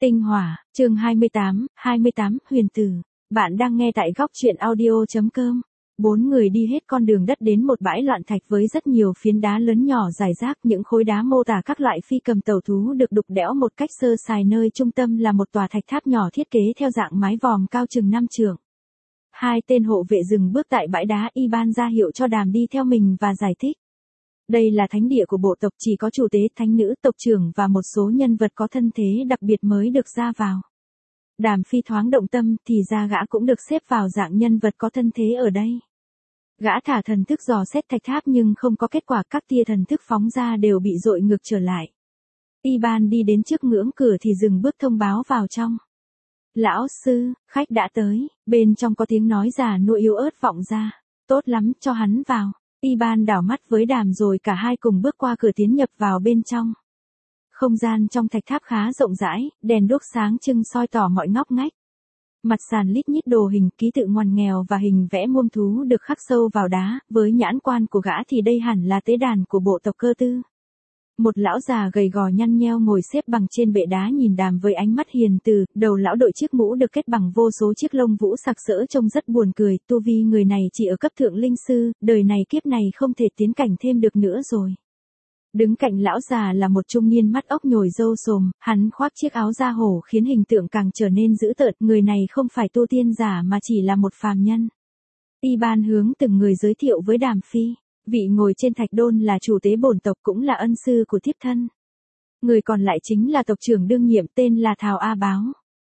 Tinh Hỏa, chương 28, Huyền Tử. Bạn đang nghe tại góc truyện audio.com. Bốn người đi hết con đường đất đến một bãi loạn thạch với rất nhiều phiến đá lớn nhỏ rải rác, những khối đá mô tả các loại phi cầm tàu thú được đục đẽo một cách sơ sài, nơi trung tâm là một tòa thạch tháp nhỏ thiết kế theo dạng mái vòm cao chừng 5 trượng. Hai tên hộ vệ dừng bước tại bãi đá, Iban ra hiệu cho Đàm đi theo mình và giải thích. Đây là thánh địa của bộ tộc, chỉ có chủ tế, thánh nữ, tộc trưởng và một số nhân vật có thân thế đặc biệt mới được ra vào. Đàm Phi thoáng động tâm, thì ra gã cũng được xếp vào dạng nhân vật có thân thế ở đây. Gã thả thần thức dò xét thạch tháp nhưng không có kết quả, các tia thần thức phóng ra đều bị dội ngược trở lại. Iban đi đến trước ngưỡng cửa thì dừng bước thông báo vào trong. Lão sư, khách đã tới, bên trong có tiếng nói già nua yếu ớt vọng ra. Tốt lắm, cho hắn vào. Iban đảo mắt với Đàm rồi cả hai cùng bước qua cửa tiến nhập vào bên trong. Không gian trong thạch tháp khá rộng rãi, đèn đuốc sáng trưng soi tỏ mọi ngóc ngách. Mặt sàn lít nhít đồ hình, ký tự ngoằn nghèo và hình vẽ muông thú được khắc sâu vào đá, với nhãn quan của gã thì đây hẳn là tế đàn của bộ tộc Cơ Tư. Một lão già gầy gò nhăn nheo ngồi xếp bằng trên bệ đá nhìn Đàm với ánh mắt hiền từ, đầu lão đội chiếc mũ được kết bằng vô số chiếc lông vũ sặc sỡ trông rất buồn cười, tu vi người này chỉ ở cấp thượng linh sư, đời này kiếp này không thể tiến cảnh thêm được nữa rồi. Đứng cạnh lão già là một trung niên mắt ốc nhồi râu xồm, hắn khoác chiếc áo da hổ khiến hình tượng càng trở nên dữ tợn, người này không phải tu tiên giả mà chỉ là một phàm nhân. Iban hướng từng người giới thiệu với Đàm Phi. Vị ngồi trên thạch đôn là chủ tế bổn tộc, cũng là ân sư của thiếp thân. Người còn lại chính là tộc trưởng đương nhiệm, tên là Thảo A Báo.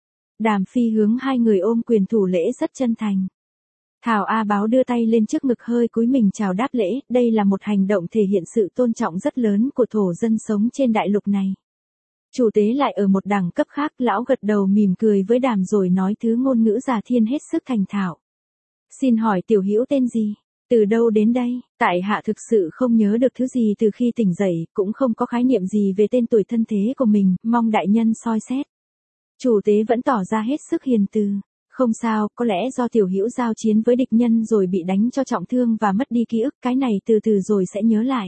Đàm Phi hướng hai người ôm quyền thủ lễ rất chân thành. Thảo A Báo đưa tay lên trước ngực hơi cúi mình chào đáp lễ, đây là một hành động thể hiện sự tôn trọng rất lớn của thổ dân sống trên đại lục này. Chủ tế lại ở một đẳng cấp khác, lão gật đầu mỉm cười với Đàm rồi nói thứ ngôn ngữ giả thiên hết sức thành thạo. Xin hỏi tiểu hữu tên gì? Từ đâu đến đây? Tại hạ thực sự không nhớ được thứ gì từ khi tỉnh dậy, cũng không có khái niệm gì về tên tuổi thân thế của mình, mong đại nhân soi xét. Chủ tế vẫn tỏ ra hết sức hiền từ. Không sao, có lẽ do tiểu hữu giao chiến với địch nhân rồi bị đánh cho trọng thương và mất đi ký ức, cái này từ từ rồi sẽ nhớ lại.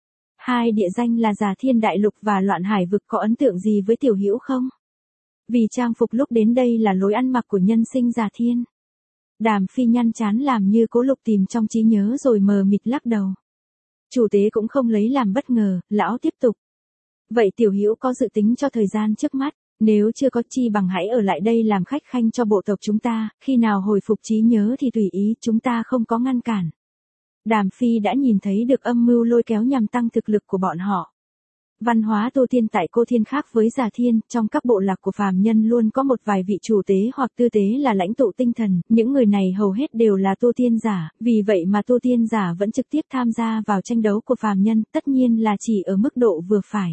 Hai địa danh là Già Thiên Đại Lục và Loạn Hải Vực có ấn tượng gì với tiểu hữu không? Vì trang phục lúc đến đây là lối ăn mặc của nhân sinh Già Thiên. Đàm Phi nhăn trán làm như cố lục tìm trong trí nhớ rồi mờ mịt lắc đầu. Chủ tế cũng không lấy làm bất ngờ, lão tiếp tục. Vậy tiểu hữu có dự tính cho thời gian trước mắt, nếu chưa có chi bằng hãy ở lại đây làm khách khanh cho bộ tộc chúng ta, khi nào hồi phục trí nhớ thì tùy ý, chúng ta không có ngăn cản. Đàm Phi đã nhìn thấy được âm mưu lôi kéo nhằm tăng thực lực của bọn họ. Văn hóa tu tiên tại Cô Thiên khác với Già Thiên, trong các bộ lạc của phàm nhân luôn có một vài vị chủ tế hoặc tư tế là lãnh tụ tinh thần, những người này hầu hết đều là tu tiên giả, vì vậy mà tu tiên giả vẫn trực tiếp tham gia vào tranh đấu của phàm nhân, tất nhiên là chỉ ở mức độ vừa phải.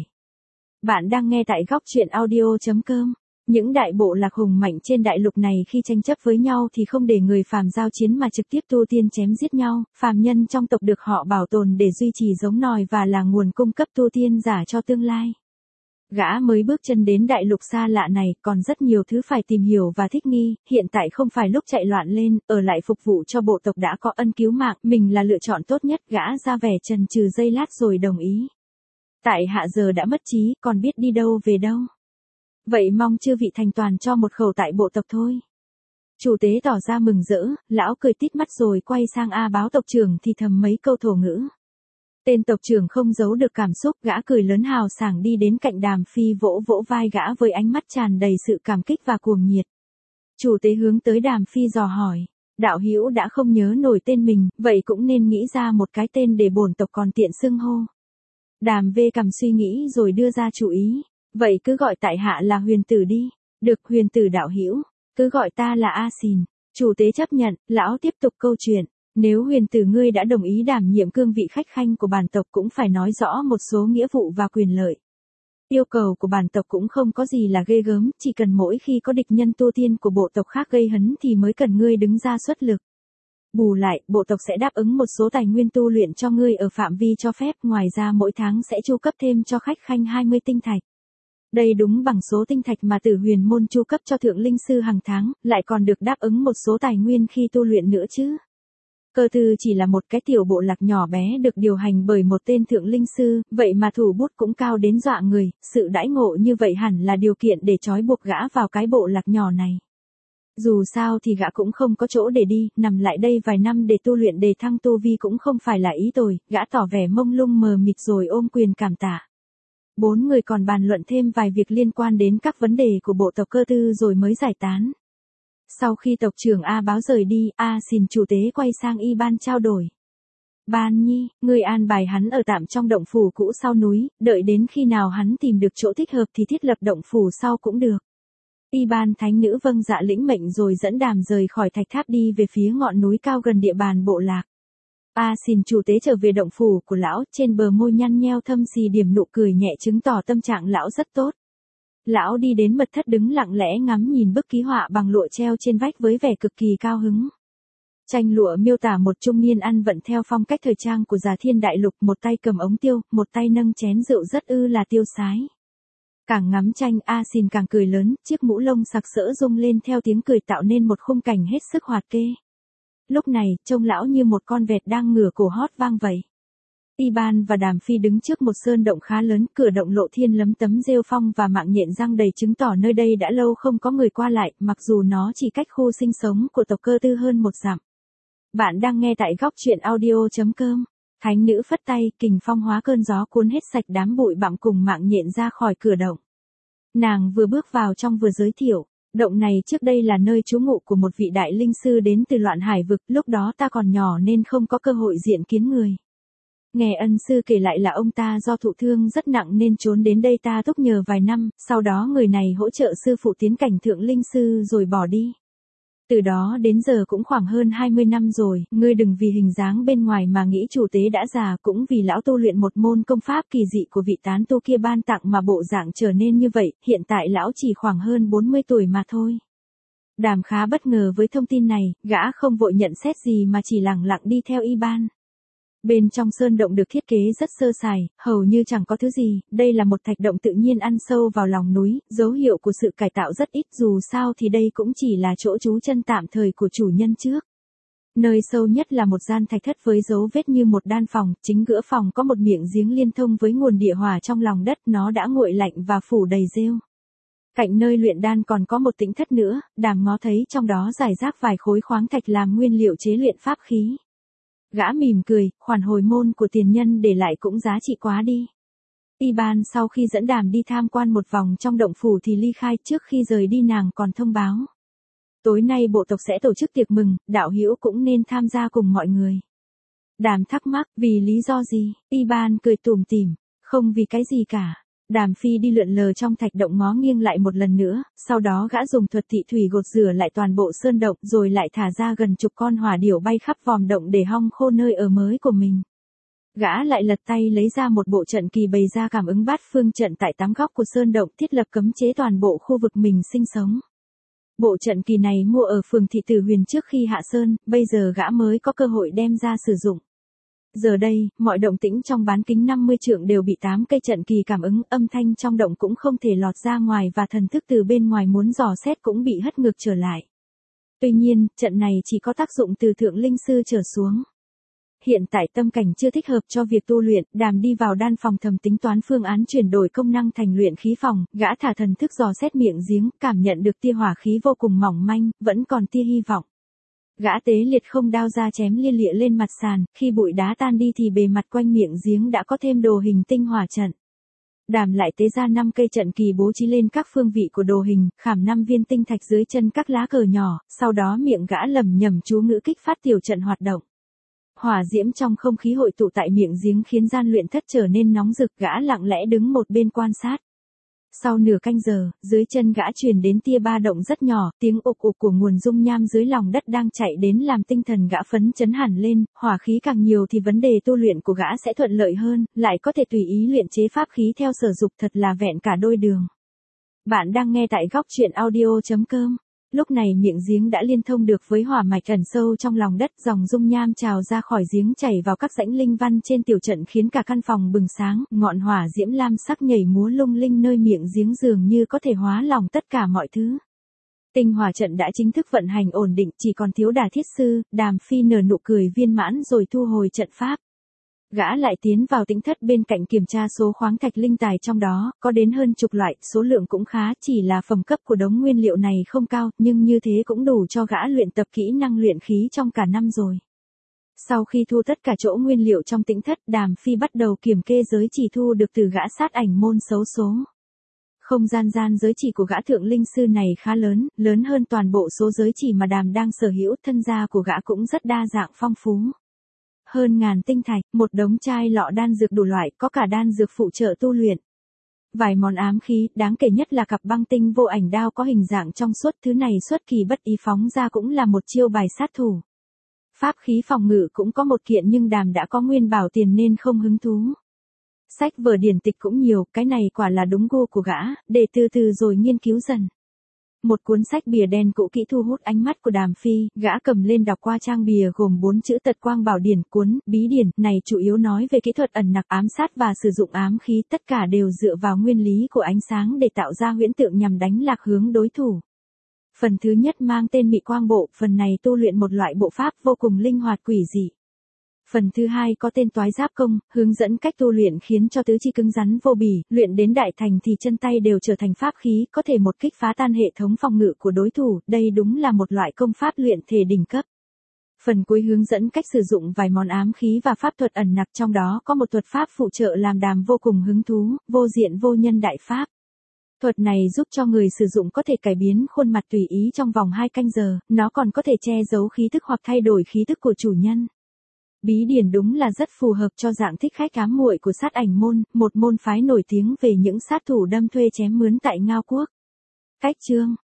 Bạn đang nghe tại góc truyện audio.com. Những đại bộ lạc hùng mạnh trên đại lục này khi tranh chấp với nhau thì không để người phàm giao chiến mà trực tiếp tu tiên chém giết nhau, phàm nhân trong tộc được họ bảo tồn để duy trì giống nòi và là nguồn cung cấp tu tiên giả cho tương lai. Gã mới bước chân đến đại lục xa lạ này, còn rất nhiều thứ phải tìm hiểu và thích nghi, hiện tại không phải lúc chạy loạn lên, ở lại phục vụ cho bộ tộc đã có ân cứu mạng, mình là lựa chọn tốt nhất, gã ra vẻ chần chừ giây lát rồi đồng ý. Tại hạ giờ đã mất trí, còn biết đi đâu về đâu. Vậy mong chư vị thành toàn cho một khẩu tại bộ tộc thôi. Chủ tế tỏ ra mừng rỡ, lão cười tít mắt rồi quay sang A Báo tộc trưởng thì thầm mấy câu thổ ngữ. Tên tộc trưởng không giấu được cảm xúc, gã cười lớn hào sảng đi đến cạnh Đàm Phi vỗ vỗ vai gã với ánh mắt tràn đầy sự cảm kích và cuồng nhiệt. Chủ tế hướng tới Đàm Phi dò hỏi, đạo hữu đã không nhớ nổi tên mình, vậy cũng nên nghĩ ra một cái tên để bổn tộc còn tiện xưng hô. Đàm Vê cầm suy nghĩ rồi đưa ra chủ ý. Vậy cứ gọi tại hạ là Huyền Tử đi. Được, Huyền Tử đạo hữu, cứ gọi ta là A Xìn. Chủ tế chấp nhận, lão tiếp tục câu chuyện. Nếu Huyền Tử ngươi đã đồng ý đảm nhiệm cương vị khách khanh của bản tộc cũng phải nói rõ một số nghĩa vụ và quyền lợi. Yêu cầu của bản tộc cũng không có gì là ghê gớm, chỉ cần mỗi khi có địch nhân tu tiên của bộ tộc khác gây hấn thì mới cần ngươi đứng ra xuất lực. Bù lại, bộ tộc sẽ đáp ứng một số tài nguyên tu luyện cho ngươi ở phạm vi cho phép, ngoài ra mỗi tháng sẽ chu cấp thêm cho khách khanh 20 tinh thạch. Đây đúng bằng số tinh thạch mà Tử Huyền môn chu cấp cho thượng linh sư hàng tháng, lại còn được đáp ứng một số tài nguyên khi tu luyện nữa chứ. Cơ tư chỉ là một cái tiểu bộ lạc nhỏ bé được điều hành bởi một tên thượng linh sư, vậy mà thủ bút cũng cao đến dọa người, sự đãi ngộ như vậy hẳn là điều kiện để trói buộc gã vào cái bộ lạc nhỏ này. Dù sao thì gã cũng không có chỗ để đi, nằm lại đây vài năm để tu luyện đề thăng tu vi cũng không phải là ý tồi, gã tỏ vẻ mông lung mờ mịt rồi ôm quyền cảm tạ. Bốn người còn bàn luận thêm vài việc liên quan đến các vấn đề của bộ tộc Cơ tư rồi mới giải tán. Sau khi tộc trưởng A Báo rời đi, A Xìn chủ tế quay sang Y Ban trao đổi. Ban Nhi, ngươi an bài hắn ở tạm trong động phủ cũ sau núi, đợi đến khi nào hắn tìm được chỗ thích hợp thì thiết lập động phủ sau cũng được. Y Ban thánh nữ vâng dạ lĩnh mệnh rồi dẫn Đàm rời khỏi thạch tháp đi về phía ngọn núi cao gần địa bàn bộ lạc. A Xìn chủ tế trở về động phủ của lão, trên bờ môi nhăn nheo thâm xì điểm nụ cười nhẹ chứng tỏ tâm trạng lão rất tốt. Lão đi đến mật thất đứng lặng lẽ ngắm nhìn bức ký họa bằng lụa treo trên vách với vẻ cực kỳ cao hứng. Tranh lụa miêu tả một trung niên ăn vận theo phong cách thời trang của Già Thiên Đại Lục, một tay cầm ống tiêu, một tay nâng chén rượu rất là tiêu sái. Càng ngắm tranh A Xìn càng cười lớn, chiếc mũ lông sặc sỡ rung lên theo tiếng cười tạo nên một khung cảnh hết sức hoạt kê. Lúc này, trông lão như một con vẹt đang ngửa cổ hót vang vậy. Y Ban và Đàm Phi đứng trước một sơn động khá lớn, cửa động lộ thiên lấm tấm rêu phong và mạng nhện răng đầy chứng tỏ nơi đây đã lâu không có người qua lại, mặc dù nó chỉ cách khu sinh sống của tộc Cơ tư hơn một dặm. Bạn đang nghe tại góc truyện audio.com. Thánh nữ phất tay, kình phong hóa cơn gió cuốn hết sạch đám bụi bặm cùng mạng nhện ra khỏi cửa động. Nàng vừa bước vào trong vừa giới thiệu, động này trước đây là nơi trú ngụ của một vị đại linh sư đến từ Loạn Hải vực, lúc đó ta còn nhỏ nên không có cơ hội diện kiến người. Nghe ân sư kể lại là ông ta do thụ thương rất nặng nên trốn đến đây ta túc nhờ vài năm, sau đó người này hỗ trợ sư phụ tiến cảnh thượng linh sư rồi bỏ đi. Từ đó đến giờ cũng khoảng hơn 20 năm rồi, ngươi đừng vì hình dáng bên ngoài mà nghĩ chủ tế đã già, cũng vì lão tu luyện một môn công pháp kỳ dị của vị tán tu kia ban tặng mà bộ dạng trở nên như vậy, hiện tại lão chỉ khoảng hơn 40 tuổi mà thôi. Đàm khá bất ngờ với thông tin này, gã không vội nhận xét gì mà chỉ lặng lặng đi theo Y Ban. Bên trong sơn động được thiết kế rất sơ sài, hầu như chẳng có thứ gì, đây là một thạch động tự nhiên ăn sâu vào lòng núi, dấu hiệu của sự cải tạo rất ít, dù sao thì đây cũng chỉ là chỗ trú chân tạm thời của chủ nhân trước. Nơi sâu nhất là một gian thạch thất với dấu vết như một đan phòng, chính giữa phòng có một miệng giếng liên thông với nguồn địa hỏa trong lòng đất, nó đã nguội lạnh và phủ đầy rêu. Cạnh nơi luyện đan còn có một tĩnh thất nữa, Đàm ngó thấy trong đó rải rác vài khối khoáng thạch làm nguyên liệu chế luyện pháp khí. Gã mỉm cười, khoản hồi môn của tiền nhân để lại cũng giá trị quá đi. Y Ban sau khi dẫn Đàm đi tham quan một vòng trong động phủ thì ly khai, trước khi rời đi nàng còn thông báo. Tối nay bộ tộc sẽ tổ chức tiệc mừng, đạo hữu cũng nên tham gia cùng mọi người. Đàm thắc mắc, vì lý do gì? Y Ban cười tủm tỉm, không vì cái gì cả. Đàm Phi đi lượn lờ trong thạch động ngó nghiêng lại một lần nữa, sau đó gã dùng thuật thị thủy gột rửa lại toàn bộ sơn động rồi lại thả ra gần chục con hỏa điểu bay khắp vòm động để hong khô nơi ở mới của mình. Gã lại lật tay lấy ra một bộ trận kỳ bày ra cảm ứng bát phương trận tại 8 góc của sơn động, thiết lập cấm chế toàn bộ khu vực mình sinh sống. Bộ trận kỳ này mua ở phường Thị Tử Huyền trước khi hạ sơn, bây giờ gã mới có cơ hội đem ra sử dụng. Giờ đây, mọi động tĩnh trong bán kính 50 trượng đều bị 8 cây trận kỳ cảm ứng, âm thanh trong động cũng không thể lọt ra ngoài và thần thức từ bên ngoài muốn dò xét cũng bị hất ngược trở lại. Tuy nhiên, trận này chỉ có tác dụng từ thượng linh sư trở xuống. Hiện tại tâm cảnh chưa thích hợp cho việc tu luyện, Đàm đi vào đan phòng thầm tính toán phương án chuyển đổi công năng thành luyện khí phòng, gã thả thần thức dò xét miệng giếng, cảm nhận được tia hỏa khí vô cùng mỏng manh, vẫn còn tia hy vọng. Gã tế liệt không đao ra chém lia lịa lên mặt sàn, khi bụi đá tan đi thì bề mặt quanh miệng giếng đã có thêm đồ hình tinh hỏa trận. Đàm lại tế ra 5 cây trận kỳ bố trí lên các phương vị của đồ hình, khảm 5 viên tinh thạch dưới chân các lá cờ nhỏ, sau đó miệng gã lẩm nhẩm chú ngữ kích phát tiểu trận hoạt động. Hỏa diễm trong không khí hội tụ tại miệng giếng khiến gian luyện thất trở nên nóng rực, gã lặng lẽ đứng một bên quan sát. Sau nửa canh giờ, dưới chân gã truyền đến tia ba động rất nhỏ, tiếng ục ục của nguồn dung nham dưới lòng đất đang chạy đến làm tinh thần gã phấn chấn hẳn lên, hỏa khí càng nhiều thì vấn đề tu luyện của gã sẽ thuận lợi hơn, lại có thể tùy ý luyện chế pháp khí theo sở dục, thật là vẹn cả đôi đường. Bạn đang nghe tại góc truyện audio.com. Lúc này miệng giếng đã liên thông được với hỏa mạch ẩn sâu trong lòng đất, dòng dung nham trào ra khỏi giếng chảy vào các rãnh linh văn trên tiểu trận khiến cả căn phòng bừng sáng, ngọn hỏa diễm lam sắc nhảy múa lung linh nơi miệng giếng dường như có thể hóa lòng tất cả mọi thứ. Tinh hỏa trận đã chính thức vận hành ổn định, chỉ còn thiếu Đà Thiết Sư. Đàm Phi nở nụ cười viên mãn rồi thu hồi trận pháp. Gã lại tiến vào tĩnh thất bên cạnh kiểm tra số khoáng thạch linh tài trong đó, có đến hơn chục loại, số lượng cũng khá, chỉ là phẩm cấp của đống nguyên liệu này không cao, nhưng như thế cũng đủ cho gã luyện tập kỹ năng luyện khí trong cả năm rồi. Sau khi thu tất cả chỗ nguyên liệu trong tĩnh thất, Đàm Phi bắt đầu kiểm kê giới chỉ thu được từ gã sát ảnh môn xấu số. Không gian giới chỉ của gã thượng linh sư này khá lớn, lớn hơn toàn bộ số giới chỉ mà Đàm đang sở hữu, thân gia của gã cũng rất đa dạng phong phú. Hơn ngàn tinh thạch, một đống chai lọ đan dược đủ loại, có cả đan dược phụ trợ tu luyện. Vài món ám khí, đáng kể nhất là cặp băng tinh vô ảnh đao có hình dạng trong suốt, thứ này xuất kỳ bất ý phóng ra cũng là một chiêu bài sát thủ. Pháp khí phòng ngự cũng có một kiện nhưng Đàm đã có nguyên bảo tiền nên không hứng thú. Sách vở điển tịch cũng nhiều, cái này quả là đúng gu của gã, để từ từ rồi nghiên cứu dần. Một cuốn sách bìa đen cũ kỹ thu hút ánh mắt của Đàm Phi, gã cầm lên đọc qua trang bìa gồm 4 chữ Tật Quang Bảo Điển. Cuốn bí điển này chủ yếu nói về kỹ thuật ẩn nặc, ám sát và sử dụng ám khí, tất cả đều dựa vào nguyên lý của ánh sáng để tạo ra huyễn tượng nhằm đánh lạc hướng đối thủ. Phần thứ nhất mang tên Mị Quang Bộ, phần này tu luyện một loại bộ pháp vô cùng linh hoạt quỷ dị. Phần thứ hai có tên Toái Giáp Công, hướng dẫn cách tu luyện khiến cho tứ chi cứng rắn vô bì, luyện đến đại thành thì chân tay đều trở thành pháp khí, có thể một kích phá tan hệ thống phòng ngự của đối thủ, đây đúng là một loại công pháp luyện thể đỉnh cấp. Phần cuối hướng dẫn cách sử dụng vài món ám khí và pháp thuật ẩn nặc, trong đó có một thuật pháp phụ trợ làm Đàm vô cùng hứng thú, Vô Diện Vô Nhân Đại Pháp. Thuật này giúp cho người sử dụng có thể cải biến khuôn mặt tùy ý trong vòng 2 canh giờ, nó còn có thể che giấu khí tức hoặc thay đổi khí tức của chủ nhân. Bí điển đúng là rất phù hợp cho dạng thích khách ám muội của sát ảnh môn, một môn phái nổi tiếng về những sát thủ đâm thuê chém mướn tại Ngao Quốc. Cách chương